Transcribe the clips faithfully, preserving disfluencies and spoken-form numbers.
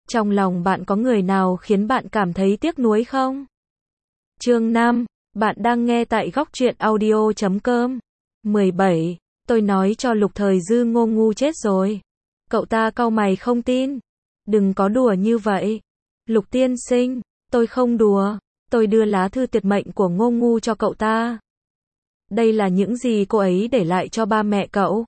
Trong lòng bạn có người nào khiến bạn cảm thấy tiếc nuối không? Chương năm, bạn đang nghe tại góc truyện audio chấm com. mười bảy, tôi nói cho Lục Thời Dư Ngô Ngu chết rồi. Cậu ta cau mày không tin. Đừng có đùa như vậy. Lục tiên sinh, tôi không đùa. Tôi đưa lá thư tuyệt mệnh của Ngô Ngu cho cậu ta. Đây là những gì cô ấy để lại cho ba mẹ cậu.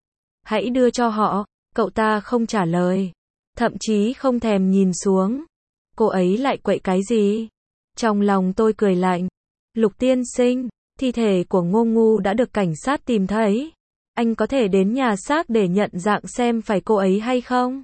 Hãy đưa cho họ. Cậu ta không trả lời. Thậm chí không thèm nhìn xuống. Cô ấy lại quậy cái gì? Trong lòng tôi cười lạnh. Lục tiên sinh, thi thể của Ngô Ngu đã được cảnh sát tìm thấy. Anh có thể đến nhà xác để nhận dạng xem phải cô ấy hay không?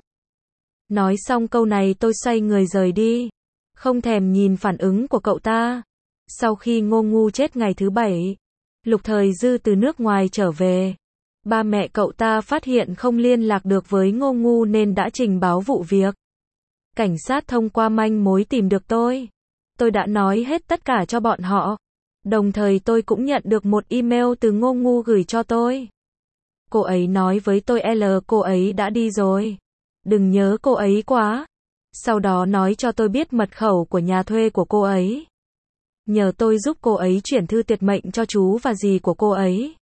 Nói xong câu này tôi xoay người rời đi. Không thèm nhìn phản ứng của cậu ta. Sau khi Ngô Ngu chết ngày thứ bảy, Lục Thời Dư từ nước ngoài trở về. Ba mẹ cậu ta phát hiện không liên lạc được với Ngô Ngu nên đã trình báo vụ việc. Cảnh sát thông qua manh mối tìm được tôi. Tôi đã nói hết tất cả cho bọn họ. Đồng thời tôi cũng nhận được một email từ Ngô Ngu gửi cho tôi. Cô ấy nói với tôi L cô ấy đã đi rồi. Đừng nhớ cô ấy quá. Sau đó nói cho tôi biết mật khẩu của nhà thuê của cô ấy. Nhờ tôi giúp cô ấy chuyển thư tuyệt mệnh cho chú và dì của cô ấy.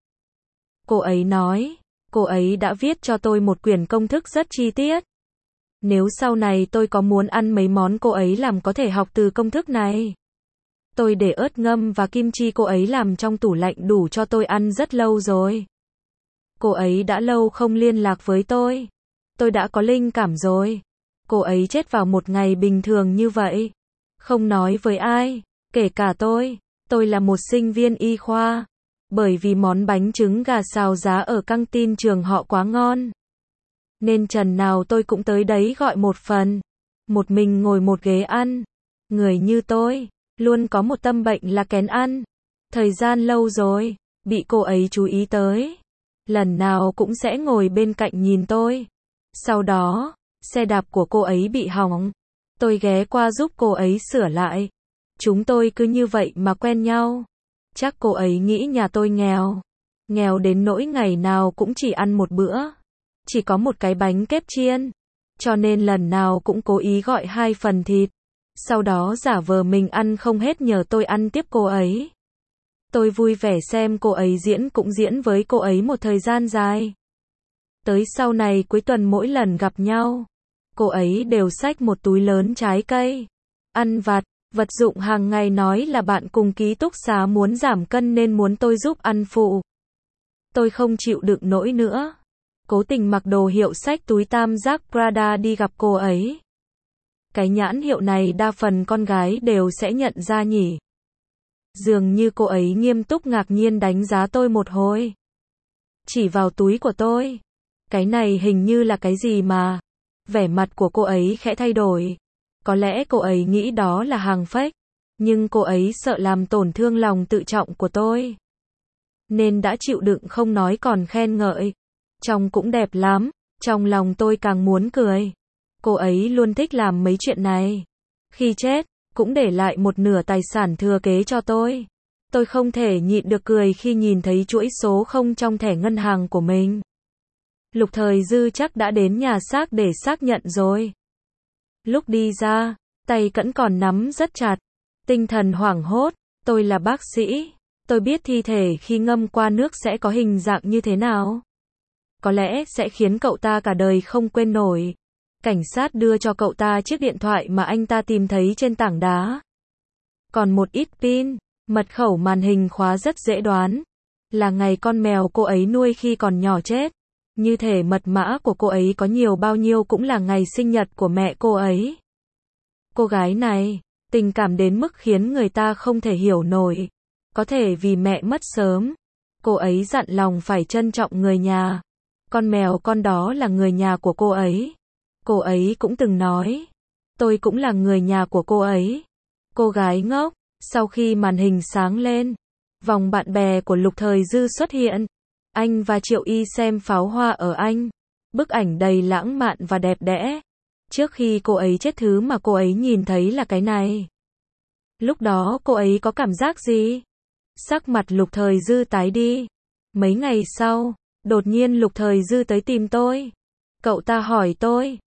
Cô ấy nói, cô ấy đã viết cho tôi một quyển công thức rất chi tiết. Nếu sau này tôi có muốn ăn mấy món cô ấy làm có thể học từ công thức này. Tôi để ớt ngâm và kim chi cô ấy làm trong tủ lạnh đủ cho tôi ăn rất lâu rồi. Cô ấy đã lâu không liên lạc với tôi. Tôi đã có linh cảm rồi. Cô ấy chết vào một ngày bình thường như vậy. Không nói với ai, kể cả tôi. Tôi là một sinh viên y khoa. Bởi vì món bánh trứng gà xào giá ở căng tin trường họ quá ngon. Nên trần nào tôi cũng tới đấy gọi một phần. Một mình ngồi một ghế ăn. Người như tôi, luôn có một tâm bệnh là kén ăn. Thời gian lâu rồi, bị cô ấy chú ý tới. Lần nào cũng sẽ ngồi bên cạnh nhìn tôi. Sau đó, xe đạp của cô ấy bị hỏng. Tôi ghé qua giúp cô ấy sửa lại. Chúng tôi cứ như vậy mà quen nhau. Chắc cô ấy nghĩ nhà tôi nghèo. Nghèo đến nỗi ngày nào cũng chỉ ăn một bữa. Chỉ có một cái bánh kép chiên. Cho nên lần nào cũng cố ý gọi hai phần thịt. Sau đó giả vờ mình ăn không hết nhờ tôi ăn tiếp cô ấy. Tôi vui vẻ xem cô ấy diễn cũng diễn với cô ấy một thời gian dài. Tới sau này cuối tuần mỗi lần gặp nhau, cô ấy đều xách một túi lớn trái cây, ăn vặt, vật dụng hàng ngày nói là bạn cùng ký túc xá muốn giảm cân nên muốn tôi giúp ăn phụ. Tôi không chịu đựng nổi nữa. Cố tình mặc đồ hiệu xách túi tam giác Prada đi gặp cô ấy. Cái nhãn hiệu này đa phần con gái đều sẽ nhận ra nhỉ. Dường như cô ấy nghiêm túc ngạc nhiên đánh giá tôi một hồi. Chỉ vào túi của tôi. Cái này hình như là cái gì mà. Vẻ mặt của cô ấy khẽ thay đổi. Có lẽ cô ấy nghĩ đó là hàng fake. Nhưng cô ấy sợ làm tổn thương lòng tự trọng của tôi. Nên đã chịu đựng không nói còn khen ngợi. Trông cũng đẹp lắm. Trong lòng tôi càng muốn cười. Cô ấy luôn thích làm mấy chuyện này. Khi chết, cũng để lại một nửa tài sản thừa kế cho tôi. Tôi không thể nhịn được cười khi nhìn thấy chuỗi số không trong thẻ ngân hàng của mình. Lục Thời Dư chắc đã đến nhà xác để xác nhận rồi. Lúc đi ra, tay vẫn còn nắm rất chặt. Tinh thần hoảng hốt. Tôi là bác sĩ. Tôi biết thi thể khi ngâm qua nước sẽ có hình dạng như thế nào. Có lẽ sẽ khiến cậu ta cả đời không quên nổi. Cảnh sát đưa cho cậu ta chiếc điện thoại mà anh ta tìm thấy trên tảng đá. Còn một ít pin, mật khẩu màn hình khóa rất dễ đoán. Là ngày con mèo cô ấy nuôi khi còn nhỏ chết. Như thể mật mã của cô ấy có nhiều bao nhiêu cũng là ngày sinh nhật của mẹ cô ấy. Cô gái này, tình cảm đến mức khiến người ta không thể hiểu nổi. Có thể vì mẹ mất sớm. Cô ấy dặn lòng phải trân trọng người nhà. Con mèo con đó là người nhà của cô ấy. Cô ấy cũng từng nói. Tôi cũng là người nhà của cô ấy. Cô gái ngốc. Sau khi màn hình sáng lên, vòng bạn bè của Lục Thời Dư xuất hiện. Anh và Triệu Y xem pháo hoa ở Anh. Bức ảnh đầy lãng mạn và đẹp đẽ. Trước khi cô ấy chết thứ mà cô ấy nhìn thấy là cái này. Lúc đó cô ấy có cảm giác gì? Sắc mặt Lục Thời Dư tái đi. Mấy ngày sau, đột nhiên Lục Thời Dư tới tìm tôi. Cậu ta hỏi tôi,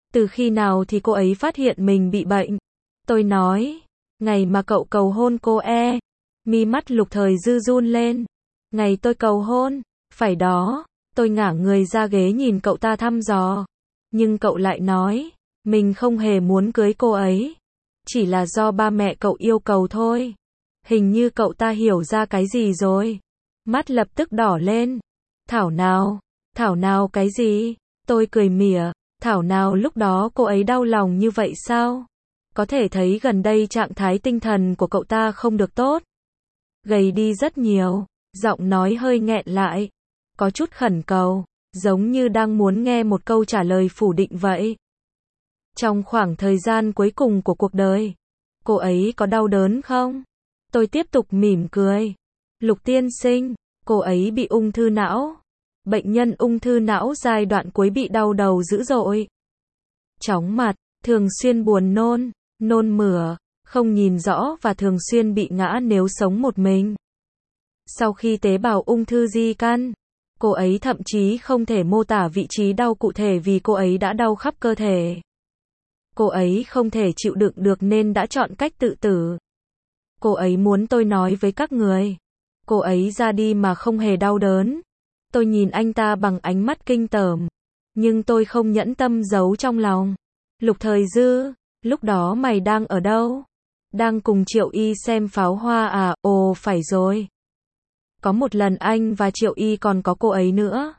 Từ khi nào thì cô ấy phát hiện mình bị bệnh? Tôi nói, ngày mà cậu cầu hôn cô e. Mi mắt Lục Thời Dư run lên. Ngày tôi cầu hôn? Phải đó. Tôi ngả người ra ghế nhìn cậu ta thăm dò. Nhưng cậu lại nói, mình không hề muốn cưới cô ấy. Chỉ là do ba mẹ cậu yêu cầu thôi. Hình như cậu ta hiểu ra cái gì rồi. Mắt lập tức đỏ lên. Thảo nào? Thảo nào cái gì? Tôi cười mỉa. Thảo nào lúc đó cô ấy đau lòng như vậy sao? Có thể thấy gần đây trạng thái tinh thần của cậu ta không được tốt. Gầy đi rất nhiều. Giọng nói hơi nghẹn lại. Có chút khẩn cầu. Giống như đang muốn nghe một câu trả lời phủ định vậy. Trong khoảng thời gian cuối cùng của cuộc đời, cô ấy có đau đớn không? Tôi tiếp tục mỉm cười. Lục tiên sinh, cô ấy bị ung thư não. Bệnh nhân ung thư não giai đoạn cuối bị đau đầu dữ dội. Chóng mặt, thường xuyên buồn nôn, nôn mửa, không nhìn rõ và thường xuyên bị ngã nếu sống một mình. Sau khi tế bào ung thư di căn, cô ấy thậm chí không thể mô tả vị trí đau cụ thể vì cô ấy đã đau khắp cơ thể. Cô ấy không thể chịu đựng được nên đã chọn cách tự tử. Cô ấy muốn tôi nói với các người. Cô ấy ra đi mà không hề đau đớn. Tôi nhìn anh ta bằng ánh mắt kinh tởm. Nhưng tôi không nhẫn tâm giấu trong lòng. Lục Thời Dư, lúc đó mày đang ở đâu? Đang cùng Triệu Y xem pháo hoa à? Ồ phải rồi. Có một lần anh và Triệu Y còn có cô ấy nữa.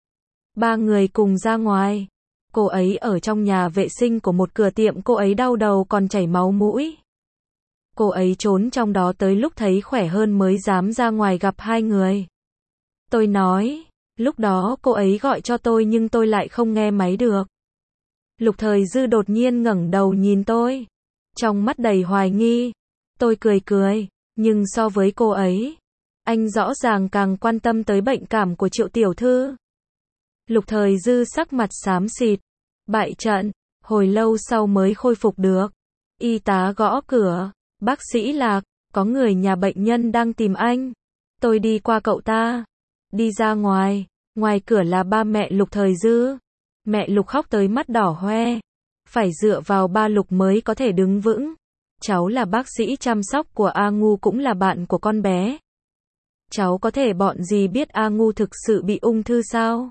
Ba người cùng ra ngoài. Cô ấy ở trong nhà vệ sinh của một cửa tiệm, cô ấy đau đầu còn chảy máu mũi. Cô ấy trốn trong đó tới lúc thấy khỏe hơn mới dám ra ngoài gặp hai người. Tôi nói, lúc đó cô ấy gọi cho tôi nhưng tôi lại không nghe máy được. Lục Thời Dư đột nhiên ngẩng đầu nhìn tôi. Trong mắt đầy hoài nghi. Tôi cười cười, nhưng so với cô ấy, anh rõ ràng càng quan tâm tới bệnh cảm của Triệu tiểu thư. Lục Thời Dư sắc mặt xám xịt. Bại trận, hồi lâu sau mới khôi phục được. Y tá gõ cửa. Bác sĩ Lạc, có người nhà bệnh nhân đang tìm anh. Tôi đi qua cậu ta. Đi ra ngoài. Ngoài cửa là ba mẹ Lục Thời Dư. Mẹ Lục khóc tới mắt đỏ hoe. Phải dựa vào ba Lục mới có thể đứng vững. Cháu là bác sĩ chăm sóc của A Ngu, cũng là bạn của con bé. Cháu có thể bọn gì biết A Ngu thực sự bị ung thư sao?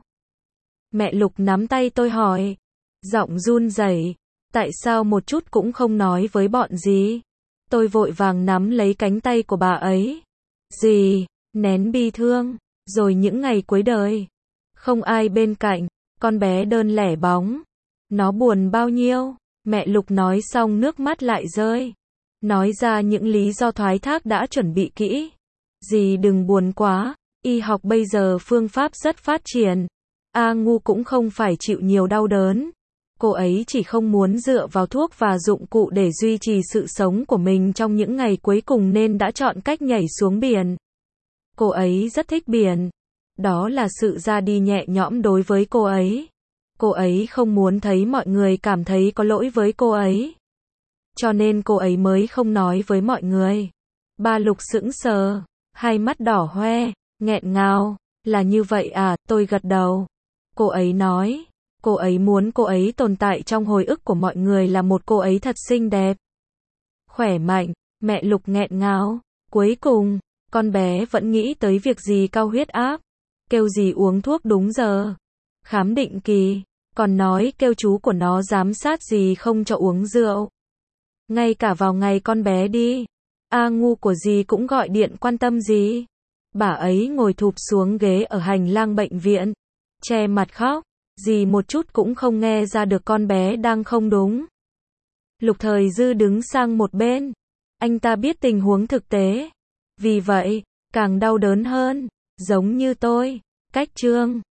Mẹ Lục nắm tay tôi hỏi. Giọng run rẩy. Tại sao một chút cũng không nói với bọn gì? Tôi vội vàng nắm lấy cánh tay của bà ấy. Dì, nén bi thương. Rồi những ngày cuối đời, không ai bên cạnh, con bé đơn lẻ bóng. Nó buồn bao nhiêu? Mẹ Lục nói xong nước mắt lại rơi. Nói ra những lý do thoái thác đã chuẩn bị kỹ. Dì đừng buồn quá, y học bây giờ phương pháp rất phát triển. A Ngu cũng không phải chịu nhiều đau đớn. Cô ấy chỉ không muốn dựa vào thuốc và dụng cụ để duy trì sự sống của mình trong những ngày cuối cùng nên đã chọn cách nhảy xuống biển. Cô ấy rất thích biển. Đó là sự ra đi nhẹ nhõm đối với cô ấy. Cô ấy không muốn thấy mọi người cảm thấy có lỗi với cô ấy. Cho nên cô ấy mới không nói với mọi người. Ba Lục sững sờ, hai mắt đỏ hoe, nghẹn ngào. Là như vậy à? Tôi gật đầu. Cô ấy nói, cô ấy muốn cô ấy tồn tại trong hồi ức của mọi người là một cô ấy thật xinh đẹp, khỏe mạnh. Mẹ Lục nghẹn ngào. Cuối cùng, con bé vẫn nghĩ tới việc gì cao huyết áp, kêu gì uống thuốc đúng giờ, khám định kỳ, còn nói kêu chú của nó giám sát gì không cho uống rượu. Ngay cả vào ngày con bé đi, A Ngu của dì cũng gọi điện quan tâm dì. Bà ấy ngồi thụp xuống ghế ở hành lang bệnh viện, che mặt khóc. Dì một chút cũng không nghe ra được con bé đang không đúng. Lục Thời Dư đứng sang một bên. Anh ta biết tình huống thực tế. Vì vậy, càng đau đớn hơn. Giống như tôi. Cách chương